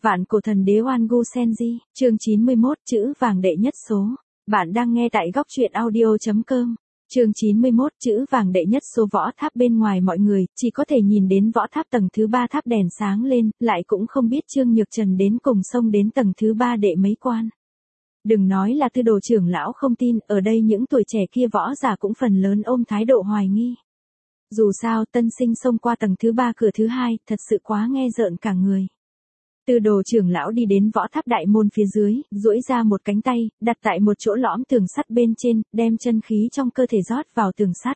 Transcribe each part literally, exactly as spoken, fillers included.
Vạn cổ thần đế Oan Gu Senji, chương chín mươi mốt, chữ vàng đệ nhất số. Bạn đang nghe tại góc truyện audio.com. Chương chín mươi mốt, chữ vàng đệ nhất số. Võ tháp bên ngoài mọi người, chỉ có thể nhìn đến võ tháp tầng thứ ba tháp đèn sáng lên, lại cũng không biết Trương Nhược Trần đến cùng xông đến tầng thứ ba đệ mấy quan. Đừng nói là Tư Đồ trưởng lão không tin, ở đây những tuổi trẻ kia võ giả cũng phần lớn ôm thái độ hoài nghi. Dù sao tân sinh xông qua tầng thứ ba cửa thứ hai, thật sự quá nghe rợn cả người. Tư Đồ trưởng lão đi đến võ tháp đại môn phía dưới, duỗi ra một cánh tay, đặt tại một chỗ lõm tường sắt bên trên, đem chân khí trong cơ thể rót vào tường sắt.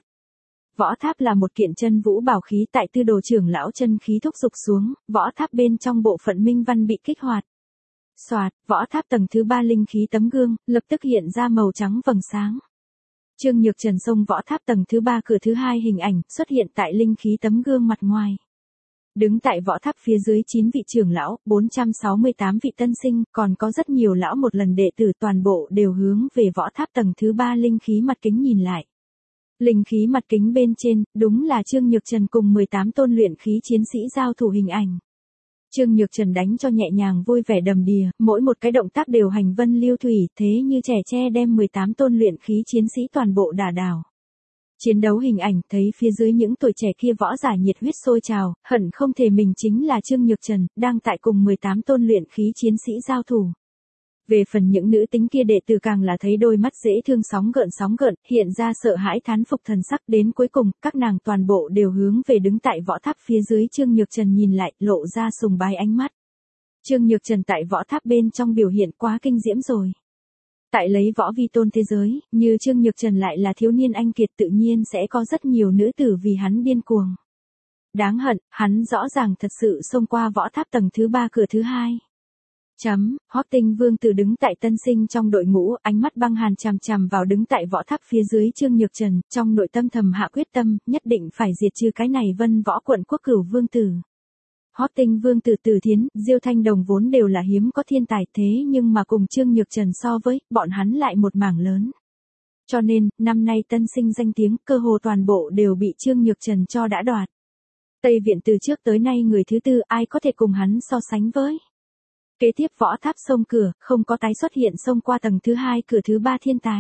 Võ tháp là một kiện chân vũ bảo khí, tại Tư Đồ trưởng lão chân khí thúc giục xuống, võ tháp bên trong bộ phận minh văn bị kích hoạt. Soạt, võ tháp tầng thứ ba linh khí tấm gương, lập tức hiện ra màu trắng vầng sáng. Trương Nhược Trần xông võ tháp tầng thứ ba cửa thứ hai, hình ảnh xuất hiện tại linh khí tấm gương mặt ngoài. Đứng tại võ tháp phía dưới chín vị trưởng lão, bốn trăm sáu mươi tám vị tân sinh, còn có rất nhiều lão một lần đệ tử, toàn bộ đều hướng về võ tháp tầng thứ ba linh khí mặt kính nhìn lại. Linh khí mặt kính bên trên, đúng là Trương Nhược Trần cùng mười tám tôn luyện khí chiến sĩ giao thủ hình ảnh. Trương Nhược Trần đánh cho nhẹ nhàng vui vẻ đầm đìa, mỗi một cái động tác đều hành vân lưu thủy, thế như trẻ tre đem mười tám tôn luyện khí chiến sĩ toàn bộ đả đảo. Chiến đấu hình ảnh thấy phía dưới những tuổi trẻ kia võ giả nhiệt huyết sôi trào, hận không thể mình chính là Trương Nhược Trần, đang tại cùng mười tám tôn luyện khí chiến sĩ giao thủ. Về phần những nữ tính kia đệ tử càng là thấy đôi mắt dễ thương sóng gợn sóng gợn, hiện ra sợ hãi thán phục thần sắc, đến cuối cùng, các nàng toàn bộ đều hướng về đứng tại võ tháp phía dưới Trương Nhược Trần nhìn lại, lộ ra sùng bái ánh mắt. Trương Nhược Trần tại võ tháp bên trong biểu hiện quá kinh diễm rồi. Tại lấy võ vi tôn thế giới, như Trương Nhược Trần lại là thiếu niên anh kiệt, tự nhiên sẽ có rất nhiều nữ tử vì hắn điên cuồng. Đáng hận, hắn rõ ràng thật sự xông qua võ tháp tầng thứ ba cửa thứ hai. Chấm, Hót Tinh Vương Tử đứng tại tân sinh trong đội ngũ, ánh mắt băng hàn chằm chằm vào đứng tại võ tháp phía dưới Trương Nhược Trần, trong nội tâm thầm hạ quyết tâm, nhất định phải diệt trừ cái này Vân Võ quận quốc cửu vương tử. Hót Tinh Vương Tử Từ Thiến, Diêu Thanh Đồng vốn đều là hiếm có thiên tài, thế nhưng mà cùng Trương Nhược Trần so với, bọn hắn lại một mảng lớn. Cho nên, năm nay tân sinh danh tiếng, cơ hồ toàn bộ đều bị Trương Nhược Trần cho đã đoạt. Tây Viện từ trước tới nay người thứ tư, ai có thể cùng hắn so sánh với. Kế tiếp võ tháp xông cửa, không có tái xuất hiện xông qua tầng thứ hai cửa thứ ba thiên tài.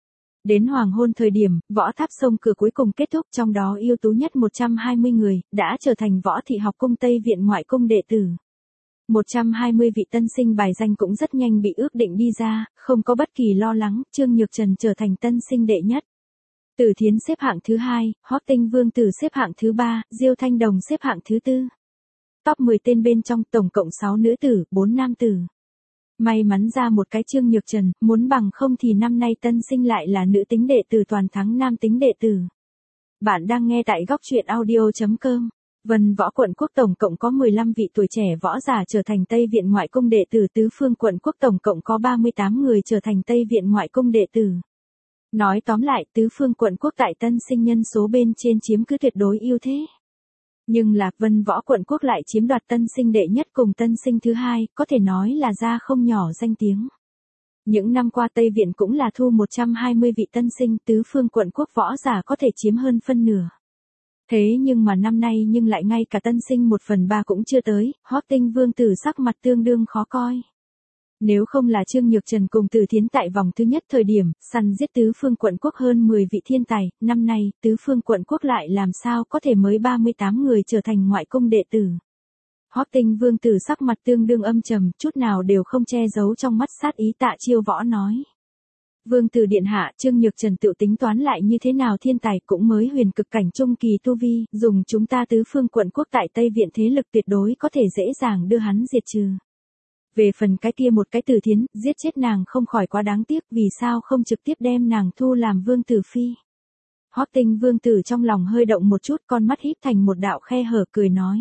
Đến hoàng hôn thời điểm, võ tháp xông cửa cuối cùng kết thúc, trong đó ưu tú nhất một trăm hai mươi người, đã trở thành Võ Thị Học Cung Tây Viện ngoại cung đệ tử. một trăm hai mươi vị tân sinh bài danh cũng rất nhanh bị ước định đi ra, không có bất kỳ lo lắng, Trương Nhược Trần trở thành tân sinh đệ nhất. Từ Thiến xếp hạng thứ hai, Hót Tinh Vương Tử xếp hạng thứ ba, Diêu Thanh Đồng xếp hạng thứ tư. Top mười tên bên trong tổng cộng sáu nữ tử, bốn nam tử. May mắn ra một cái Trương Nhược Trần, muốn bằng không thì năm nay tân sinh lại là nữ tính đệ tử toàn thắng nam tính đệ tử. Bạn đang nghe tại góc truyện audio.com. Vân Võ quận quốc tổng cộng có mười lăm vị tuổi trẻ võ giả trở thành Tây Viện ngoại cung đệ tử, Tứ Phương quận quốc tổng cộng có ba mươi tám người trở thành Tây Viện ngoại cung đệ tử. Nói tóm lại, Tứ Phương quận quốc tại tân sinh nhân số bên trên chiếm cứ tuyệt đối ưu thế. Nhưng là Vân Võ quận quốc lại chiếm đoạt tân sinh đệ nhất cùng tân sinh thứ hai, có thể nói là ra không nhỏ danh tiếng. Những năm qua Tây Viện cũng là thu một trăm hai mươi vị tân sinh, Tứ Phương quận quốc võ giả có thể chiếm hơn phân nửa. Thế nhưng mà năm nay nhưng lại ngay cả tân sinh một phần ba cũng chưa tới, Hót Tinh Vương Tử sắc mặt tương đương khó coi. Nếu không là Trương Nhược Trần cùng Từ Thiến tại vòng thứ nhất thời điểm, săn giết Tứ Phương quận quốc hơn mười vị thiên tài, năm nay, Tứ Phương quận quốc lại làm sao có thể mới ba mươi tám người trở thành ngoại cung đệ tử. Hót Tinh Vương Tử sắc mặt tương đương âm trầm, chút nào đều không che giấu trong mắt sát ý. Tạ Chiêu Võ nói. Vương Tử điện hạ, Trương Nhược Trần tự tính toán lại như thế nào thiên tài cũng mới huyền cực cảnh trung kỳ tu vi, dùng chúng ta Tứ Phương quận quốc tại Tây Viện thế lực tuyệt đối có thể dễ dàng đưa hắn diệt trừ. Về phần cái kia một cái Từ Thiến, giết chết nàng không khỏi quá đáng tiếc, vì sao không trực tiếp đem nàng thu làm vương tử phi. Hót Tinh Vương Tử trong lòng hơi động một chút, con mắt híp thành một đạo khe hở, cười nói.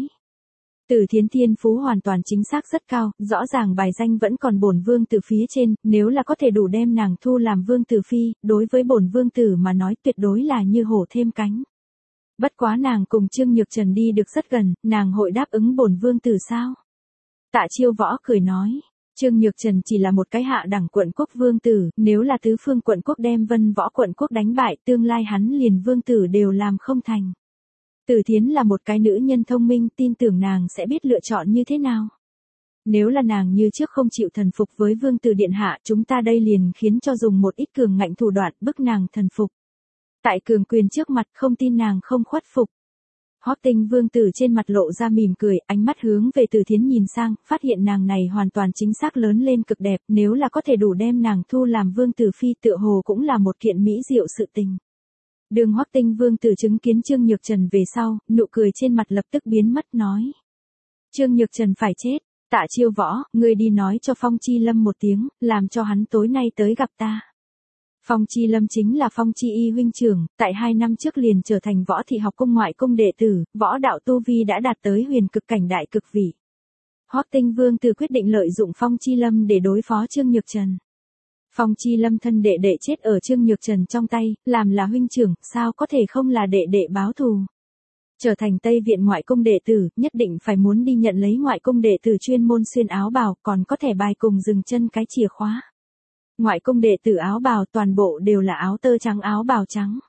Từ Thiến thiên phú hoàn toàn chính xác rất cao, rõ ràng bài danh vẫn còn bổn vương tử phía trên, nếu là có thể đủ đem nàng thu làm vương tử phi, đối với bổn vương tử mà nói tuyệt đối là như hổ thêm cánh. Bất quá nàng cùng Trương Nhược Trần đi được rất gần, nàng hội đáp ứng bổn vương tử sao? Tạ Chiêu Võ cười nói, Trương Nhược Trần chỉ là một cái hạ đẳng quận quốc vương tử, nếu là Tứ Phương quận quốc đem Vân Võ quận quốc đánh bại, tương lai hắn liền vương tử đều làm không thành. Từ Thiến là một cái nữ nhân thông minh, tin tưởng nàng sẽ biết lựa chọn như thế nào. Nếu là nàng như trước không chịu thần phục với vương tử điện hạ, chúng ta đây liền khiến cho dùng một ít cường ngạnh thủ đoạn bức nàng thần phục. Tại cường quyền trước mặt không tin nàng không khuất phục. Hoắc Tinh vương tử trên mặt lộ ra mỉm cười, ánh mắt hướng về Từ Thiến nhìn sang, phát hiện nàng này hoàn toàn chính xác lớn lên cực đẹp, nếu là có thể đủ đem nàng thu làm vương tử phi tựa hồ cũng là một kiện mỹ diệu sự tình. Đường Hoắc Tinh vương tử chứng kiến Trương Nhược Trần về sau, nụ cười trên mặt lập tức biến mất nói. Trương Nhược Trần phải chết, Tạ Chiêu Võ, ngươi đi nói cho Phong Chi Lâm một tiếng, làm cho hắn tối nay tới gặp ta. Phong Chi Lâm chính là Phong Chi Y huynh trưởng, tại hai năm trước liền trở thành Võ Thị học cung ngoại cung đệ tử, võ đạo tu vi đã đạt tới huyền cực cảnh đại cực vị. Hoắc Tinh vương tử quyết định lợi dụng Phong Chi Lâm để đối phó Trương Nhược Trần. Phong Chi Lâm thân đệ đệ chết ở Trương Nhược Trần trong tay, làm là huynh trưởng, sao có thể không là đệ đệ báo thù. Trở thành Tây Viện ngoại cung đệ tử, nhất định phải muốn đi nhận lấy ngoại cung đệ tử chuyên môn xuyên áo bào, còn có thẻ bài cùng dừng chân cái chìa khóa. Ngoại cung đệ tử áo bào toàn bộ đều là áo tơ trắng áo bào trắng.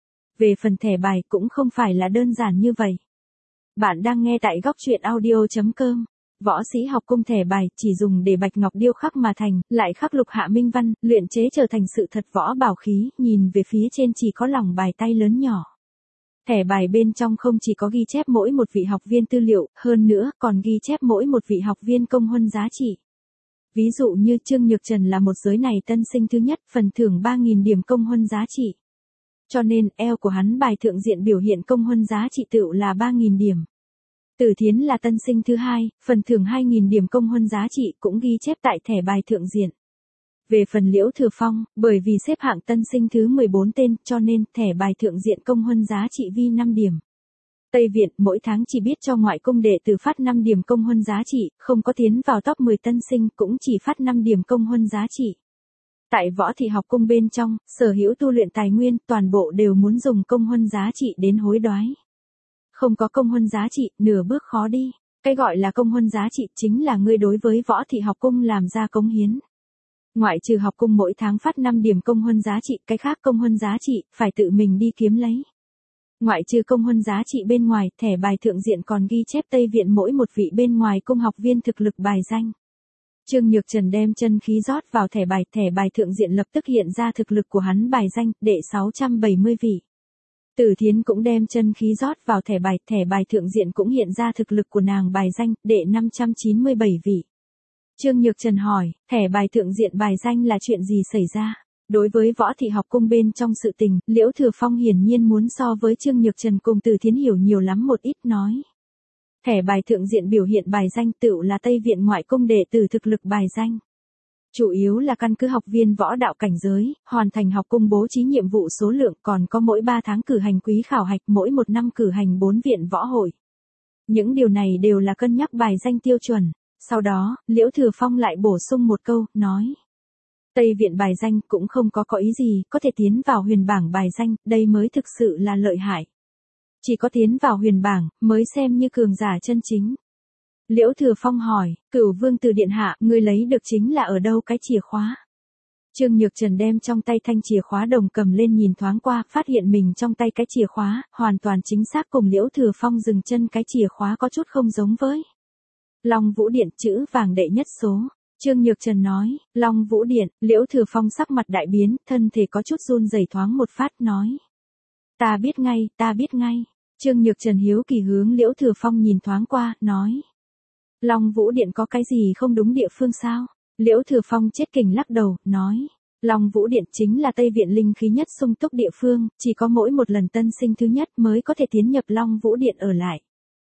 Về phần thẻ bài cũng không phải là đơn giản như vậy. Bạn đang nghe tại góc truyện audio chấm com. Võ sĩ học cung thẻ bài chỉ dùng để bạch ngọc điêu khắc mà thành, lại khắc lục hạ minh văn, luyện chế trở thành sự thật võ bảo khí, nhìn về phía trên chỉ có lòng bài tay lớn nhỏ. Thẻ bài bên trong không chỉ có ghi chép mỗi một vị học viên tư liệu, hơn nữa còn ghi chép mỗi một vị học viên công huân giá trị. Ví dụ như Trương Nhược Trần là một giới này tân sinh thứ nhất, phần thưởng ba nghìn điểm công huân giá trị. Cho nên, eo của hắn bài thượng diện biểu hiện công huân giá trị tựu là ba nghìn điểm. Từ Thiến là tân sinh thứ hai, phần thưởng hai nghìn điểm công huân giá trị cũng ghi chép tại thẻ bài thượng diện. Về phần Liễu Thừa Phong, bởi vì xếp hạng tân sinh thứ mười bốn tên, cho nên thẻ bài thượng diện công huân giá trị vi năm điểm. Tây Viện mỗi tháng chỉ biết cho ngoại cung đệ tử phát năm điểm công huân giá trị, không có tiến vào top mười tân sinh cũng chỉ phát năm điểm công huân giá trị. Tại Võ Thị học cung bên trong, sở hữu tu luyện tài nguyên toàn bộ đều muốn dùng công huân giá trị đến hối đoái. Không có công huân giá trị, nửa bước khó đi. Cái gọi là công huân giá trị chính là ngươi đối với Võ Thị học cung làm ra cống hiến. Ngoại trừ học cung mỗi tháng phát năm điểm công huân giá trị, cái khác công huân giá trị, phải tự mình đi kiếm lấy. Ngoại trừ công huân giá trị bên ngoài, thẻ bài thượng diện còn ghi chép Tây Viện mỗi một vị bên ngoài cung học viên thực lực bài danh. Trương Nhược Trần đem chân khí rót vào thẻ bài, thẻ bài thượng diện lập tức hiện ra thực lực của hắn bài danh, đệ sáu trăm bảy mươi vị. Từ Thiến cũng đem chân khí rót vào thẻ bài, thẻ bài thượng diện cũng hiện ra thực lực của nàng bài danh, đệ năm trăm chín mươi bảy vị. Trương Nhược Trần hỏi, thẻ bài thượng diện bài danh là chuyện gì xảy ra? Đối với Võ Thị học cung bên trong sự tình, Liễu Thừa Phong hiển nhiên muốn so với Trương Nhược Trần cùng Từ Thiến hiểu nhiều lắm một ít nói. Thẻ bài thượng diện biểu hiện bài danh tựu là Tây Viện ngoại cung đệ tử thực lực bài danh. Chủ yếu là căn cứ học viên võ đạo cảnh giới, hoàn thành học cung bố trí nhiệm vụ số lượng, còn có mỗi ba tháng cử hành quý khảo hạch, mỗi một năm cử hành bốn viện võ hội. Những điều này đều là cân nhắc bài danh tiêu chuẩn. Sau đó, Liễu Thừa Phong lại bổ sung một câu, nói. Tây Viện bài danh cũng không có có ý gì, có thể tiến vào huyền bảng bài danh, đây mới thực sự là lợi hại. Chỉ có tiến vào huyền bảng, mới xem như cường giả chân chính. Liễu Thừa Phong hỏi, Cửu Vương Từ điện hạ, ngươi lấy được chính là ở đâu cái chìa khóa? Trương Nhược Trần đem trong tay thanh chìa khóa đồng cầm lên nhìn thoáng qua, phát hiện mình trong tay cái chìa khóa, hoàn toàn chính xác cùng Liễu Thừa Phong dừng chân cái chìa khóa có chút không giống với. Long Vũ Điện, chữ vàng đệ nhất số. Trương Nhược Trần nói, Long Vũ Điện, Liễu Thừa Phong sắc mặt đại biến, thân thể có chút run rẩy thoáng một phát nói. Ta biết ngay, ta biết ngay. Trương Nhược Trần hiếu kỳ hướng Liễu Thừa Phong nhìn thoáng qua, nói. Long Vũ Điện có cái gì không đúng địa phương sao? Liễu Thừa Phong chết kình lắc đầu, nói. Long Vũ Điện chính là Tây Viện linh khí nhất sung túc địa phương, chỉ có mỗi một lần tân sinh thứ nhất mới có thể tiến nhập Long Vũ Điện ở lại.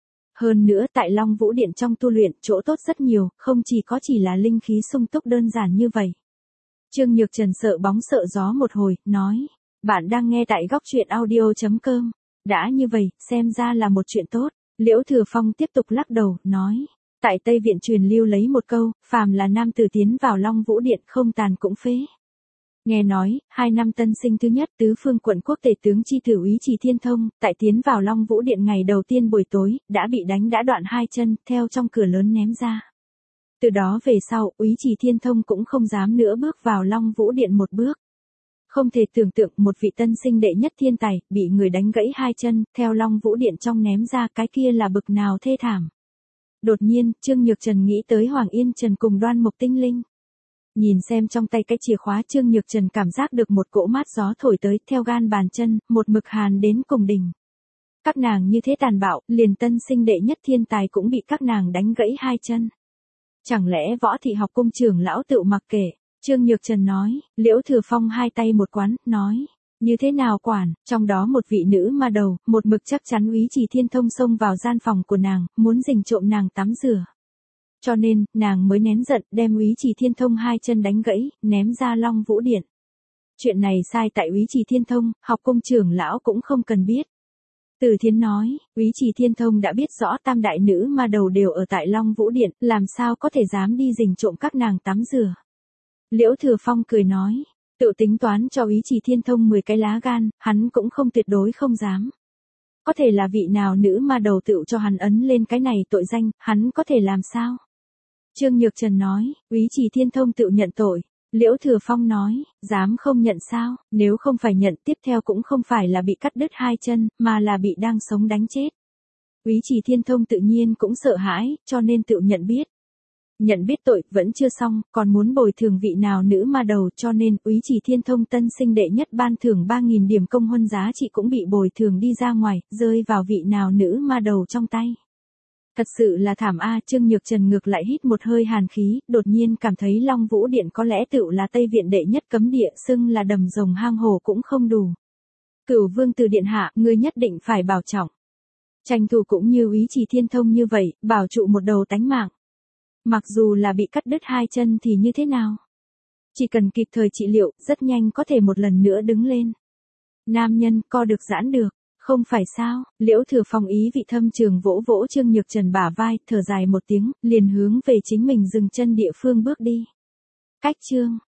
Hơn nữa tại Long Vũ Điện trong tu luyện chỗ tốt rất nhiều, không chỉ có chỉ là linh khí sung túc đơn giản như vậy. Trương Nhược Trần sợ bóng sợ gió một hồi, nói. Bạn đang nghe tại góc truyện audio chấm com. Đã như vậy, xem ra là một chuyện tốt. Liễu Thừa Phong tiếp tục lắc đầu, nói. Tại Tây Viện truyền lưu lấy một câu, phàm là nam tử tiến vào Long Vũ Điện không tàn cũng phế. Nghe nói, hai năm tân sinh thứ nhất tứ phương quận quốc tể tướng chi tử úy Trì Thiên Thông, tại tiến vào Long Vũ Điện ngày đầu tiên buổi tối, đã bị đánh đã đoạn hai chân, theo trong cửa lớn ném ra. Từ đó về sau, úy Trì Thiên Thông cũng không dám nữa bước vào Long Vũ Điện một bước. Không thể tưởng tượng một vị tân sinh đệ nhất thiên tài, bị người đánh gãy hai chân, theo Long Vũ Điện trong ném ra, cái kia là bực nào thê thảm. Đột nhiên, Trương Nhược Trần nghĩ tới Hoàng Yên Trần cùng Đoan Mộc Tinh Linh. Nhìn xem trong tay cái chìa khóa, Trương Nhược Trần cảm giác được một cỗ mát gió thổi tới, theo gan bàn chân, một mực hàn đến cùng đỉnh. Các nàng như thế tàn bạo, liền tân sinh đệ nhất thiên tài cũng bị các nàng đánh gãy hai chân. Chẳng lẽ Võ Thị học cung trưởng lão tự mặc kệ? Trương Nhược Trần nói. Liễu Thừa Phong hai tay một quán, nói. Như thế nào quản? Trong đó một vị nữ ma đầu, một mực chắc chắn Úy Trì Thiên Thông xông vào gian phòng của nàng, muốn rình trộm nàng tắm rửa. Cho nên, nàng mới nén giận, đem Úy Trì Thiên Thông hai chân đánh gãy, ném ra Long Vũ Điện. Chuyện này sai tại Úy Trì Thiên Thông, học cung trưởng lão cũng không cần biết. Từ Thiến nói, Úy Trì Thiên Thông đã biết rõ tam đại nữ ma đầu đều ở tại Long Vũ Điện, làm sao có thể dám đi rình trộm các nàng tắm rửa. Liễu Thừa Phong cười nói, tự tính toán cho Úy Trì Thiên Thông mười cái lá gan, hắn cũng không tuyệt đối không dám. Có thể là vị nào nữ ma đầu tự cho hắn ấn lên cái này tội danh, hắn có thể làm sao? Trương Nhược Trần nói, Úy Trì Thiên Thông tự nhận tội. Liễu Thừa Phong nói, dám không nhận sao, nếu không phải nhận tiếp theo cũng không phải là bị cắt đứt hai chân, mà là bị đang sống đánh chết. Úy Trì Thiên Thông tự nhiên cũng sợ hãi, cho nên tự nhận biết. Nhận biết tội, vẫn chưa xong, còn muốn bồi thường vị nào nữ ma đầu, cho nên Úy Trì Thiên Thông tân sinh đệ nhất ban thưởng ba nghìn điểm công huân giá trị cũng bị bồi thường đi ra ngoài, rơi vào vị nào nữ ma đầu trong tay. Thật sự là thảm a. Trương Nhược Trần ngược lại hít một hơi hàn khí, đột nhiên cảm thấy Long Vũ Điện có lẽ tựu là Tây Viện đệ nhất cấm địa, xưng là đầm rồng hang hồ cũng không đủ. Cửu Vương Từ điện hạ, ngươi nhất định phải bảo trọng. Tranh thủ cũng như Úy Trì Thiên Thông như vậy, bảo trụ một đầu tánh mạng. Mặc dù là bị cắt đứt hai chân thì như thế nào? Chỉ cần kịp thời trị liệu, rất nhanh có thể một lần nữa đứng lên. Nam nhân, co được giãn được. Không phải sao? Liễu Thừa Phong ý vị thâm trường vỗ vỗ Trương Nhược Trần bả vai, thở dài một tiếng, liền hướng về chính mình dừng chân địa phương bước đi. Cách chương